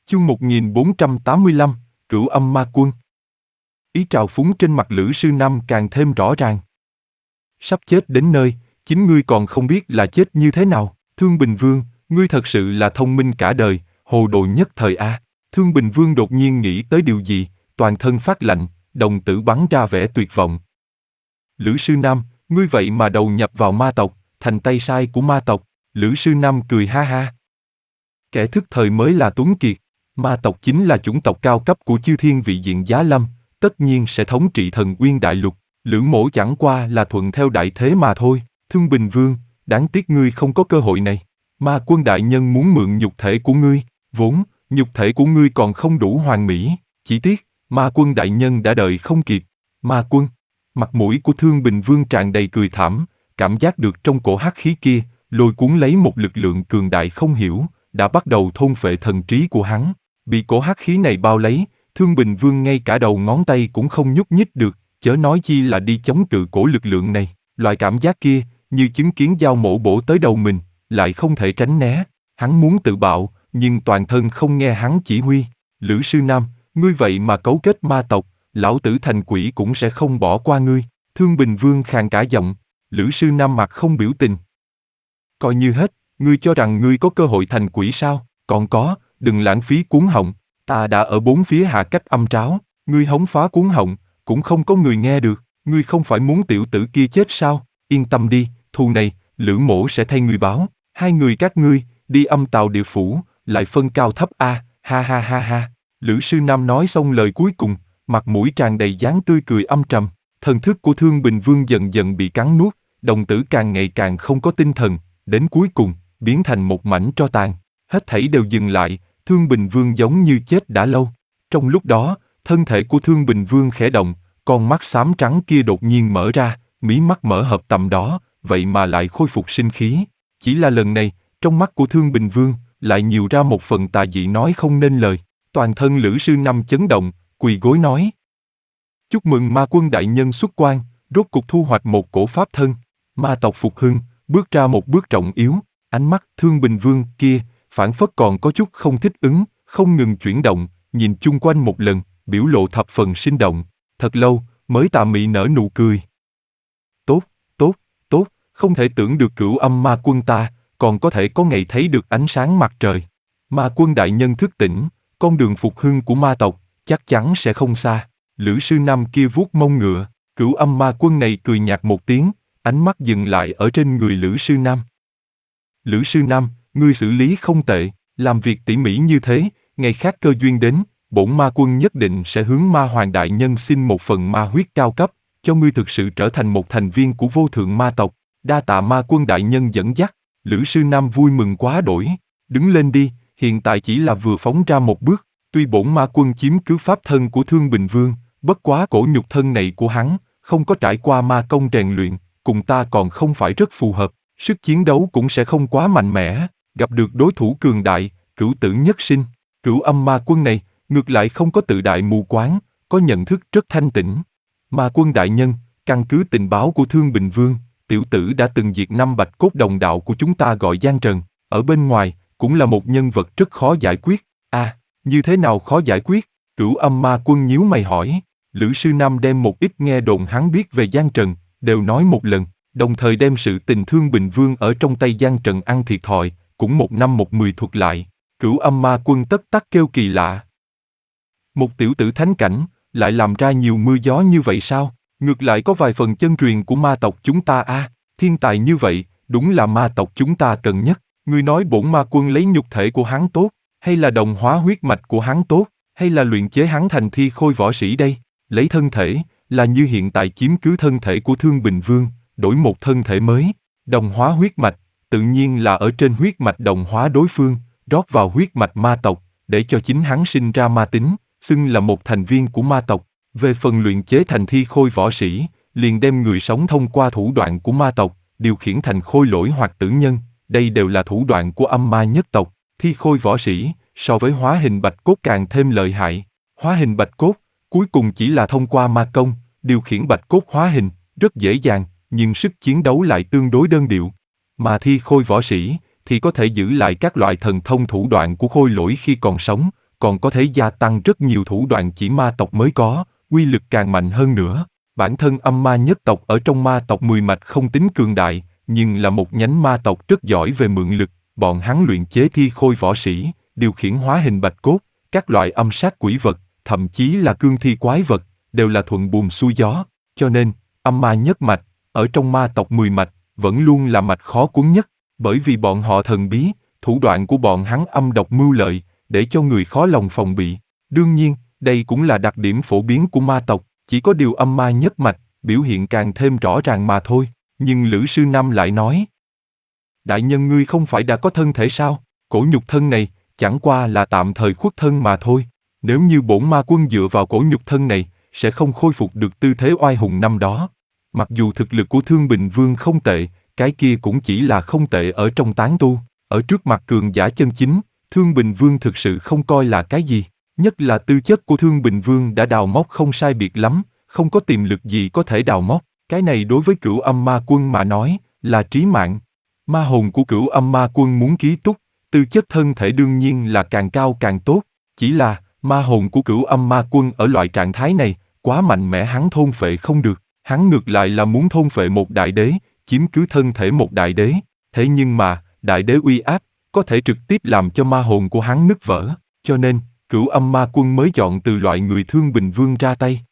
Chương 1485, Cửu Âm Ma Quân. Ý trào phúng trên mặt Lữ Sư Năm càng thêm rõ ràng. Sắp chết đến nơi, chính ngươi còn không biết là chết như thế nào. Thương Bình Vương, ngươi thật sự là thông minh cả đời, hồ đồ nhất thời a. Thương Bình Vương đột nhiên nghĩ tới điều gì, toàn thân phát lạnh, đồng tử bắn ra vẻ tuyệt vọng. Lữ Sư Năm, ngươi vậy mà đầu nhập vào ma tộc, thành tay sai của ma tộc. Lữ Sư Năm cười ha ha. Kẻ thức thời mới là tuấn kiệt. Ma tộc chính là chủng tộc cao cấp của chư thiên vị diện Giá Lâm, tất nhiên sẽ thống trị Thần Uyên Đại Lục. Lữ mỗ chẳng qua là thuận theo đại thế mà thôi. Thương Bình Vương, đáng tiếc ngươi không có cơ hội này. Ma Quân đại nhân muốn mượn nhục thể của ngươi, vốn nhục thể của ngươi còn không đủ hoàn mỹ, chỉ tiếc Ma Quân đại nhân đã đợi không kịp. Ma Quân, mặt mũi của Thương Bình Vương tràn đầy cười thảm, cảm giác được trong cổ hắc khí kia lôi cuốn lấy một lực lượng cường đại không hiểu, đã bắt đầu thôn phệ thần trí của hắn. Bị cổ hắc khí này bao lấy, Thương Bình Vương ngay cả đầu ngón tay cũng không nhúc nhích được, chớ nói chi là đi chống cự cổ lực lượng này. Loại cảm giác kia, như chứng kiến dao mổ bổ tới đầu mình, lại không thể tránh né. Hắn muốn tự bạo, nhưng toàn thân không nghe hắn chỉ huy. Lữ Sư Nam, ngươi vậy mà cấu kết ma tộc, lão tử thành quỷ cũng sẽ không bỏ qua ngươi. Thương Bình Vương khàn cả giọng. Lữ Sư Nam mặt không biểu tình. Coi như hết, ngươi cho rằng ngươi có cơ hội thành quỷ sao? Còn có, đừng lãng phí cuống họng, ta đã ở bốn phía hạ cách âm tráo, ngươi hống phá cuống họng, cũng không có người nghe được, ngươi không phải muốn tiểu tử kia chết sao? Yên tâm đi, thù này, Lữ mỗ sẽ thay ngươi báo, hai người các ngươi, đi âm tào địa phủ, lại phân cao thấp a, ha ha ha ha. Lữ Sư Nam nói xong lời cuối cùng, mặt mũi tràn đầy dáng tươi cười âm trầm, thần thức của Thương Bình Vương dần dần bị cắn nuốt, đồng tử càng ngày càng không có tinh thần, đến cuối cùng, biến thành một mảnh tro tàn, hết thảy đều dừng lại, Thương Bình Vương giống như chết đã lâu. Trong lúc đó, thân thể của Thương Bình Vương khẽ động, con mắt xám trắng kia đột nhiên mở ra, mí mắt mở hợp tầm đó, vậy mà lại khôi phục sinh khí. Chỉ là lần này, trong mắt của Thương Bình Vương, lại nhiều ra một phần tà dị nói không nên lời. Toàn thân Lữ Sư Năm chấn động, quỳ gối nói. Chúc mừng Ma Quân đại nhân xuất quan, rốt cục thu hoạch một cổ pháp thân. Ma tộc phục hưng, bước ra một bước trọng yếu, ánh mắt Thương Bình Vương kia, phảng phất còn có chút không thích ứng, không ngừng chuyển động, nhìn chung quanh một lần, biểu lộ thập phần sinh động, thật lâu, mới tà mị nở nụ cười. Tốt, tốt, tốt, không thể tưởng được Cửu Âm Ma Quân ta, còn có thể có ngày thấy được ánh sáng mặt trời. Ma Quân đại nhân thức tỉnh, con đường phục hưng của ma tộc, chắc chắn sẽ không xa. Lữ Sư Năm kia vuốt mông ngựa, Cửu Âm Ma Quân này cười nhạt một tiếng, ánh mắt dừng lại ở trên người Lữ Sư Nam. Lữ Sư Nam, ngươi xử lý không tệ, làm việc tỉ mỉ như thế, ngày khác cơ duyên đến, bổn ma quân nhất định sẽ hướng Ma Hoàng đại nhân xin một phần ma huyết cao cấp, cho ngươi thực sự trở thành một thành viên của vô thượng ma tộc. Đa tạ Ma Quân đại nhân dẫn dắt. Lữ Sư Nam vui mừng quá đỗi. Đứng lên đi, hiện tại chỉ là vừa phóng ra một bước. Tuy bổn ma quân chiếm cứ pháp thân của Thương Bình Vương, bất quá cổ nhục thân này của hắn, không có trải qua ma công rèn luyện, cùng ta còn không phải rất phù hợp, sức chiến đấu cũng sẽ không quá mạnh mẽ, gặp được đối thủ cường đại, cửu tử nhất sinh. Cửu Âm Ma Quân này, ngược lại không có tự đại mù quáng, có nhận thức rất thanh tĩnh. Ma Quân đại nhân, căn cứ tình báo của Thương Bình Vương, tiểu tử đã từng diệt 5 bạch cốt đồng đạo của chúng ta gọi Giang Trần, ở bên ngoài, cũng là một nhân vật rất khó giải quyết. Như thế nào khó giải quyết? Cửu Âm Ma Quân nhíu mày hỏi. Lữ Sư Nam đem một ít nghe đồn hắn biết về Giang Trần, đều nói một lần, đồng thời đem sự tình Thương Bình Vương ở trong tay Giang Trần ăn thiệt thòi, cũng 1 năm 1 10 thuật lại. Cửu Âm Ma Quân tất tắc kêu kỳ lạ. Một tiểu tử thánh cảnh, lại làm ra nhiều mưa gió như vậy sao? Ngược lại có vài phần chân truyền của ma tộc chúng ta thiên tài như vậy, đúng là ma tộc chúng ta cần nhất. Ngươi nói bổn ma quân lấy nhục thể của hắn tốt, hay là đồng hóa huyết mạch của hắn tốt, hay là luyện chế hắn thành thi khôi võ sĩ đây? Lấy thân thể, là như hiện tại chiếm cứ thân thể của Thương Bình Vương, đổi một thân thể mới. Đồng hóa huyết mạch, tự nhiên là ở trên huyết mạch đồng hóa đối phương, rót vào huyết mạch ma tộc, để cho chính hắn sinh ra ma tính, xưng là một thành viên của ma tộc. Về phần luyện chế thành thi khôi võ sĩ, liền đem người sống thông qua thủ đoạn của ma tộc, điều khiển thành khôi lỗi hoặc tử nhân, đây đều là thủ đoạn của âm ma nhất tộc. Thi khôi võ sĩ, so với hóa hình bạch cốt càng thêm lợi hại. Hóa hình bạch cốt, cuối cùng chỉ là thông qua ma công, điều khiển bạch cốt hóa hình, rất dễ dàng, nhưng sức chiến đấu lại tương đối đơn điệu. Mà thi khôi võ sĩ, thì có thể giữ lại các loại thần thông thủ đoạn của khôi lỗi khi còn sống, còn có thể gia tăng rất nhiều thủ đoạn chỉ ma tộc mới có, uy lực càng mạnh hơn nữa. Bản thân âm ma nhất tộc ở trong ma tộc 10 mạch không tính cường đại, nhưng là một nhánh ma tộc rất giỏi về mượn lực, bọn hắn luyện chế thi khôi võ sĩ, điều khiển hóa hình bạch cốt, các loại âm sát quỷ vật, thậm chí là cương thi quái vật, đều là thuận buồm xuôi gió, cho nên, âm ma nhất mạch, ở trong ma tộc 10 mạch, vẫn luôn là mạch khó cuốn nhất, bởi vì bọn họ thần bí, thủ đoạn của bọn hắn âm độc mưu lợi, để cho người khó lòng phòng bị. Đương nhiên, đây cũng là đặc điểm phổ biến của ma tộc, chỉ có điều âm ma nhất mạch, biểu hiện càng thêm rõ ràng mà thôi. Nhưng Lữ Sư Năm lại nói, đại nhân ngươi không phải đã có thân thể sao? Cổ nhục thân này, chẳng qua là tạm thời khuất thân mà thôi. Nếu như bổn ma quân dựa vào cổ nhục thân này, sẽ không khôi phục được tư thế oai hùng năm đó. Mặc dù thực lực của Thương Bình Vương không tệ, cái kia cũng chỉ là không tệ ở trong tán tu. Ở trước mặt cường giả chân chính, Thương Bình Vương thực sự không coi là cái gì. Nhất là tư chất của Thương Bình Vương đã đào móc không sai biệt lắm, không có tiềm lực gì có thể đào móc. Cái này đối với Cửu Âm Ma Quân mà nói, là trí mạng. Ma hồn của Cửu Âm Ma Quân muốn ký túc, tư chất thân thể đương nhiên là càng cao càng tốt. Chỉ là, ma hồn của Cửu Âm Ma Quân ở loại trạng thái này, quá mạnh mẽ hắn thôn phệ không được. Hắn ngược lại là muốn thôn phệ một đại đế, chiếm cứ thân thể một đại đế. Thế nhưng mà, đại đế uy áp, có thể trực tiếp làm cho ma hồn của hắn nứt vỡ. Cho nên, Cửu Âm Ma Quân mới chọn từ loại người Thương Bình Vương ra tay.